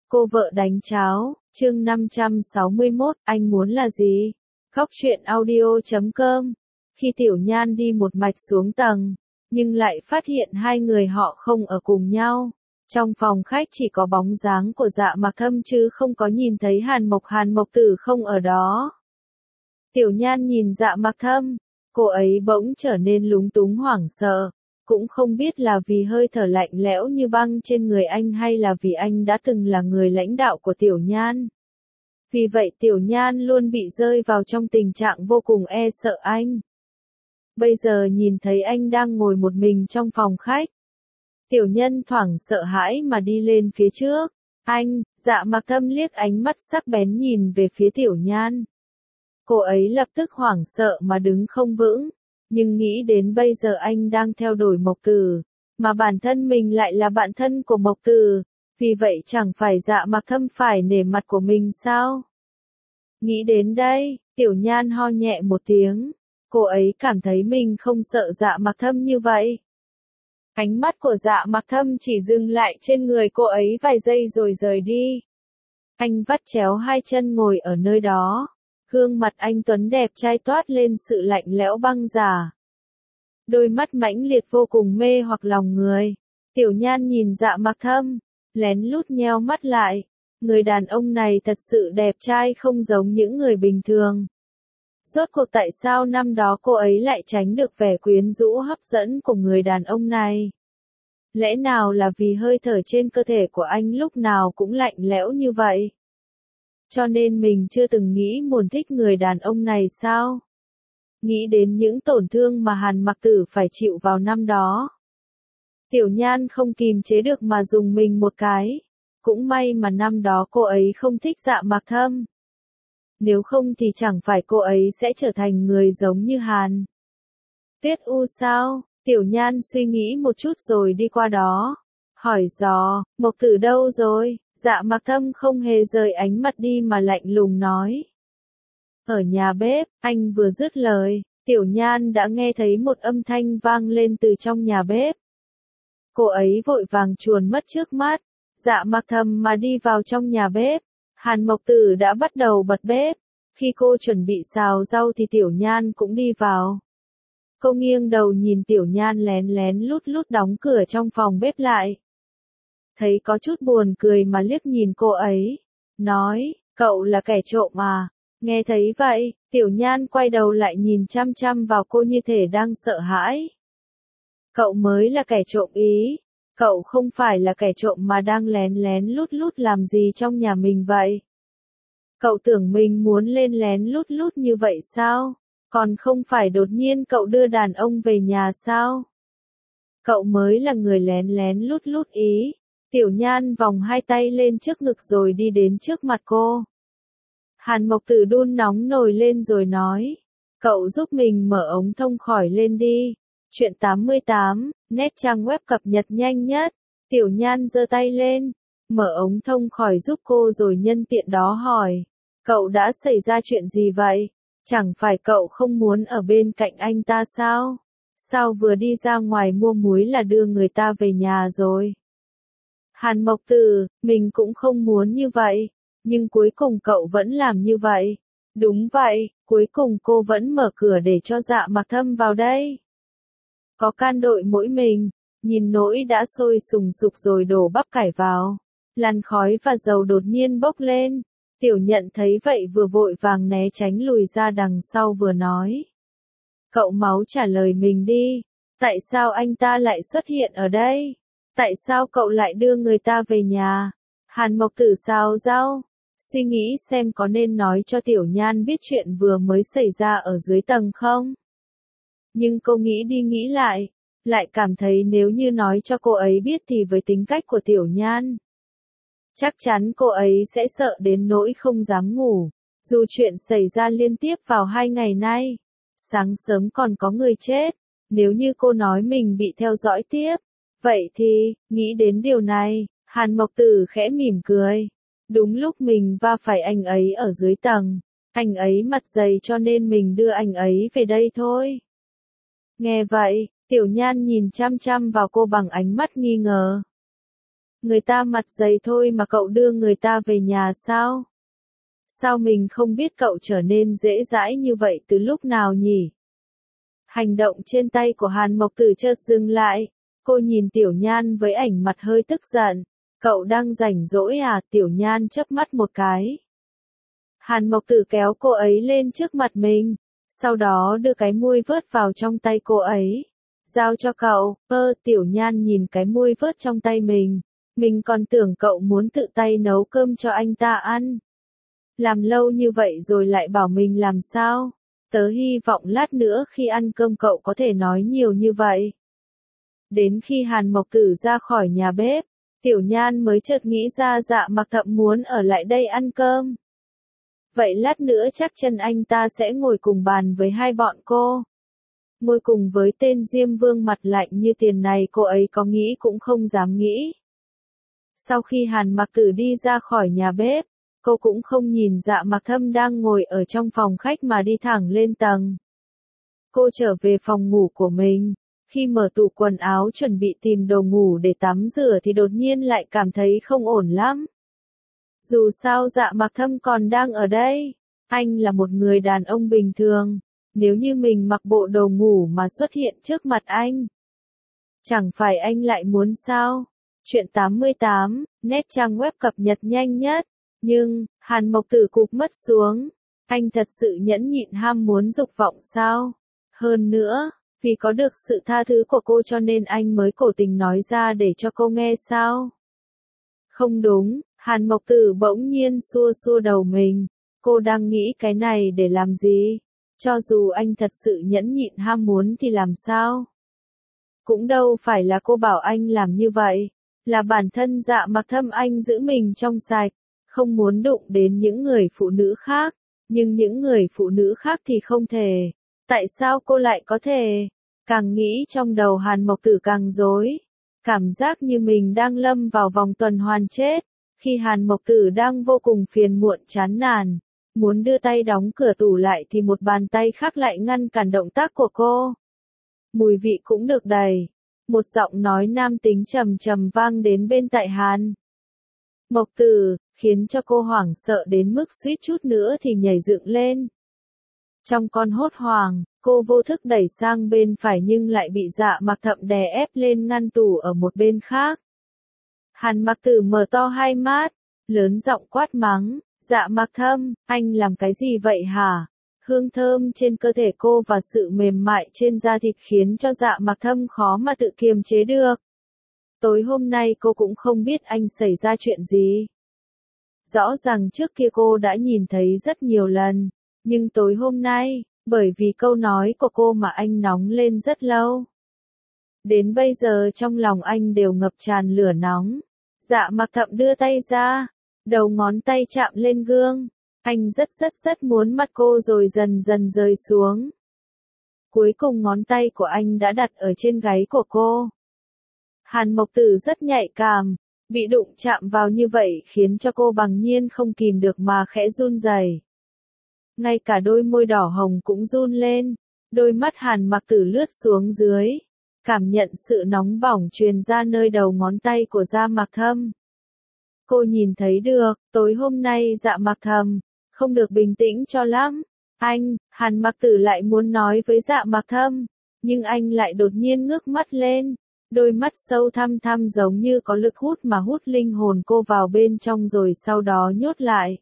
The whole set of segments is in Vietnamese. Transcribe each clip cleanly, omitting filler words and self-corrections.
Cô vợ đánh cháo, chương 561, anh muốn là gì? Góc truyện audio.com. Khi Tiểu Nhan đi một mạch xuống tầng, nhưng lại phát hiện hai người họ không ở cùng nhau. Trong phòng khách chỉ có bóng dáng của Dạ Mặc Thâm chứ không có nhìn thấy Hàn Mộc Tử không ở đó. Tiểu Nhan nhìn Dạ Mặc Thâm, cô ấy bỗng trở nên lúng túng hoảng sợ. Cũng không biết là vì hơi thở lạnh lẽo như băng trên người anh hay là vì anh đã từng là người lãnh đạo của Tiểu Nhan. Vì vậy Tiểu Nhan luôn bị rơi vào trong tình trạng vô cùng e sợ anh. Bây giờ nhìn thấy anh đang ngồi một mình trong phòng khách. Tiểu Nhân thoảng sợ hãi mà đi lên phía trước. Anh, Dạ Mặc Thâm liếc ánh mắt sắc bén nhìn về phía Tiểu Nhan. Cô ấy lập tức hoảng sợ mà đứng không vững. Nhưng nghĩ đến bây giờ anh đang theo đuổi Mộc Tử, mà bản thân mình lại là bạn thân của Mộc Tử, vì vậy chẳng phải Dạ Mặc Thâm phải nể mặt của mình sao? Nghĩ đến đây, Tiểu Nhan ho nhẹ một tiếng, cô ấy cảm thấy mình không sợ Dạ Mặc Thâm như vậy. Ánh mắt của Dạ Mặc Thâm chỉ dừng lại trên người cô ấy vài giây rồi rời đi. Anh vắt chéo hai chân ngồi ở nơi đó. Gương mặt anh tuấn đẹp trai toát lên sự lạnh lẽo băng giả. Đôi mắt mãnh liệt vô cùng mê hoặc lòng người. Tiểu Nhan nhìn Dạ Mặc Thâm, lén lút nheo mắt lại. Người đàn ông này thật sự đẹp trai không giống những người bình thường. Rốt cuộc tại sao năm đó cô ấy lại tránh được vẻ quyến rũ hấp dẫn của người đàn ông này? Lẽ nào là vì hơi thở trên cơ thể của anh lúc nào cũng lạnh lẽo như vậy? Cho nên mình chưa từng nghĩ muốn thích người đàn ông này sao? Nghĩ đến những tổn thương mà Hàn Mặc Tử phải chịu vào năm đó. Tiểu Nhan không kìm chế được mà dùng mình một cái. Cũng may mà năm đó cô ấy không thích Dạ Mặc Thâm. Nếu không thì chẳng phải cô ấy sẽ trở thành người giống như Hàn Tuyết U sao? Tiểu Nhan suy nghĩ một chút rồi đi qua đó. Hỏi dò, Mộc Tử đâu rồi? Dạ Mặc Thâm không hề rời ánh mặt đi mà lạnh lùng nói. Ở nhà bếp, anh vừa dứt lời, Tiểu Nhan đã nghe thấy một âm thanh vang lên từ trong nhà bếp. Cô ấy vội vàng chuồn mất trước mắt, Dạ Mặc Thâm mà đi vào trong nhà bếp. Hàn Mộc Tử đã bắt đầu bật bếp. Khi cô chuẩn bị xào rau thì Tiểu Nhan cũng đi vào. Cô nghiêng đầu nhìn Tiểu Nhan lén lén lút lút đóng cửa trong phòng bếp lại. Thấy có chút buồn cười mà liếc nhìn cô ấy, nói, cậu là kẻ trộm à? Nghe thấy vậy, Tiểu Nhan quay đầu lại nhìn chăm chăm vào cô như thể đang sợ hãi. Cậu mới là kẻ trộm ý, cậu không phải là kẻ trộm mà đang lén lén lút lút làm gì trong nhà mình vậy? Cậu tưởng mình muốn lên lén lút lút như vậy sao? Còn không phải đột nhiên cậu đưa đàn ông về nhà sao? Cậu mới là người lén lén lút lút ý. Tiểu Nhan vòng hai tay lên trước ngực rồi đi đến trước mặt cô. Hàn Mộc Tử đun nóng nồi lên rồi nói. Cậu giúp mình mở ống thông khỏi lên đi. Chuyện 88, net trang web cập nhật nhanh nhất. Tiểu Nhan giơ tay lên, mở ống thông khỏi giúp cô rồi nhân tiện đó hỏi. Cậu đã xảy ra chuyện gì vậy? Chẳng phải cậu không muốn ở bên cạnh anh ta sao? Sao vừa đi ra ngoài mua muối là đưa người ta về nhà rồi? Hàn Mộc Tử, mình cũng không muốn như vậy, nhưng cuối cùng cậu vẫn làm như vậy. Đúng vậy, cuối cùng cô vẫn mở cửa để cho Dạ Mặc Thâm vào đây. Có can đội mỗi mình, nhìn nỗi đã sôi sùng sục rồi đổ bắp cải vào. Làn khói và dầu đột nhiên bốc lên. Tiểu Nhận thấy vậy vừa vội vàng né tránh lùi ra đằng sau vừa nói. Cậu máu trả lời mình đi, tại sao anh ta lại xuất hiện ở đây? Tại sao cậu lại đưa người ta về nhà? Hàn Mộc Tử xào rau, suy nghĩ xem có nên nói cho Tiểu Nhan biết chuyện vừa mới xảy ra ở dưới tầng không? Nhưng cô nghĩ đi nghĩ lại cảm thấy nếu như nói cho cô ấy biết thì với tính cách của Tiểu Nhan, chắc chắn cô ấy sẽ sợ đến nỗi không dám ngủ. Dù chuyện xảy ra liên tiếp vào 2 ngày nay, sáng sớm còn có người chết, nếu như cô nói mình bị theo dõi tiếp. Vậy thì, nghĩ đến điều này, Hàn Mộc Tử khẽ mỉm cười. Đúng lúc mình va phải anh ấy ở dưới tầng, anh ấy mặt dày cho nên mình đưa anh ấy về đây thôi. Nghe vậy, Tiểu Nhan nhìn chăm chăm vào cô bằng ánh mắt nghi ngờ. Người ta mặt dày thôi mà cậu đưa người ta về nhà sao? Sao mình không biết cậu trở nên dễ dãi như vậy từ lúc nào nhỉ? Hành động trên tay của Hàn Mộc Tử chợt dừng lại. Cô nhìn Tiểu Nhan với ảnh mặt hơi tức giận. Cậu đang rảnh rỗi à? Tiểu Nhan chớp mắt một cái. Hàn Mộc Tử kéo cô ấy lên trước mặt mình. Sau đó đưa cái muôi vớt vào trong tay cô ấy. Giao cho cậu. Tiểu Nhan nhìn cái muôi vớt trong tay mình. Mình còn tưởng cậu muốn tự tay nấu cơm cho anh ta ăn. Làm lâu như vậy rồi lại bảo mình làm sao? Tớ hy vọng lát nữa khi ăn cơm cậu có thể nói nhiều như vậy. Đến khi Hàn Mộc Tử ra khỏi nhà bếp, Tiểu Nhan mới chợt nghĩ ra Dạ Mặc Thậm muốn ở lại đây ăn cơm. Vậy lát nữa chắc chân anh ta sẽ ngồi cùng bàn với hai bọn cô. Ngồi cùng với tên Diêm Vương mặt lạnh như tiền này cô ấy có nghĩ cũng không dám nghĩ. Sau khi Hàn Mặc Tử đi ra khỏi nhà bếp, cô cũng không nhìn Dạ Mặc Thâm đang ngồi ở trong phòng khách mà đi thẳng lên tầng. Cô trở về phòng ngủ của mình. Khi mở tủ quần áo chuẩn bị tìm đồ ngủ để tắm rửa thì đột nhiên lại cảm thấy không ổn lắm. Dù sao Dạ Mặc Thâm còn đang ở đây. Anh là một người đàn ông bình thường. Nếu như mình mặc bộ đồ ngủ mà xuất hiện trước mặt anh, chẳng phải anh lại muốn sao? Chuyện 88, nét trang web cập nhật nhanh nhất. Nhưng, Hàn Mộc Tử cụp mắt xuống. Anh thật sự nhẫn nhịn ham muốn dục vọng sao? Hơn nữa, vì có được sự tha thứ của cô cho nên anh mới cố tình nói ra để cho cô nghe sao? Không đúng, Hàn Mộc Tử bỗng nhiên xua xua đầu mình. Cô đang nghĩ cái này để làm gì? Cho dù anh thật sự nhẫn nhịn ham muốn thì làm sao? Cũng đâu phải là cô bảo anh làm như vậy. Là bản thân Dạ Mặc Thâm anh giữ mình trong sạch. Không muốn đụng đến những người phụ nữ khác. Nhưng những người phụ nữ khác thì không thể. Tại sao cô lại có thể? Càng nghĩ trong đầu Hàn Mộc Tử càng rối. Cảm giác như mình đang lâm vào vòng tuần hoàn chết. Khi Hàn Mộc Tử đang vô cùng phiền muộn chán nản, muốn đưa tay đóng cửa tủ lại thì một bàn tay khác lại ngăn cản động tác của cô. Mùi vị cũng được đầy. Một giọng nói nam tính trầm trầm vang đến bên tai Hàn Mộc Tử, khiến cho cô hoảng sợ đến mức suýt chút nữa thì nhảy dựng lên. Trong con hốt hoảng, cô vô thức đẩy sang bên phải nhưng lại bị Dạ Mặc Thậm đè ép lên ngăn tủ ở một bên khác. Hàn Mặc Tử mở to hai mắt, lớn giọng quát mắng, Dạ Mặc Thâm, anh làm cái gì vậy hả? Hương thơm trên cơ thể cô và sự mềm mại trên da thịt khiến cho Dạ Mặc Thâm khó mà tự kiềm chế được. Tối hôm nay cô cũng không biết anh xảy ra chuyện gì. Rõ ràng trước kia cô đã nhìn thấy rất nhiều lần, nhưng tối hôm nay, bởi vì câu nói của cô mà anh nóng lên rất lâu. Đến bây giờ trong lòng anh đều ngập tràn lửa nóng. Dạ Mặc Thậm đưa tay ra, đầu ngón tay chạm lên gương. Anh rất muốn mắt cô rồi dần dần rơi xuống. Cuối cùng ngón tay của anh đã đặt ở trên gáy của cô. Hàn Mộc Tử rất nhạy cảm, bị đụng chạm vào như vậy khiến cho cô bằng nhiên không kìm được mà khẽ run rẩy. Ngay cả đôi môi đỏ hồng cũng run lên, đôi mắt Hàn Mặc Tử lướt xuống dưới, cảm nhận sự nóng bỏng truyền ra nơi đầu ngón tay của Dạ Mặc Thâm. Cô nhìn thấy được, tối hôm nay Dạ Mặc Thâm không được bình tĩnh cho lắm. Hàn Mặc Tử lại muốn nói với Dạ Mặc Thâm, nhưng anh lại đột nhiên ngước mắt lên, đôi mắt sâu thăm thăm giống như có lực hút mà hút linh hồn cô vào bên trong rồi sau đó nhốt lại.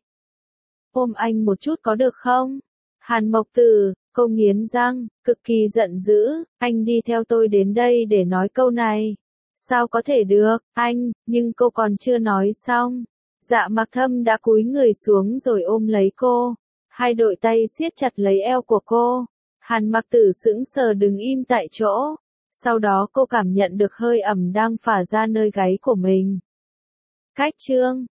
Ôm anh một chút có được không? Hàn Mộc Tử, cô nghiến răng, cực kỳ giận dữ, anh đi theo tôi đến đây để nói câu này. Sao có thể được, nhưng cô còn chưa nói xong. Dạ Mặc Thâm đã cúi người xuống rồi ôm lấy cô. Hai đôi tay siết chặt lấy eo của cô. Hàn Mặc Tử sững sờ đứng im tại chỗ. Sau đó cô cảm nhận được hơi ẩm đang phả ra nơi gáy của mình. Cách chương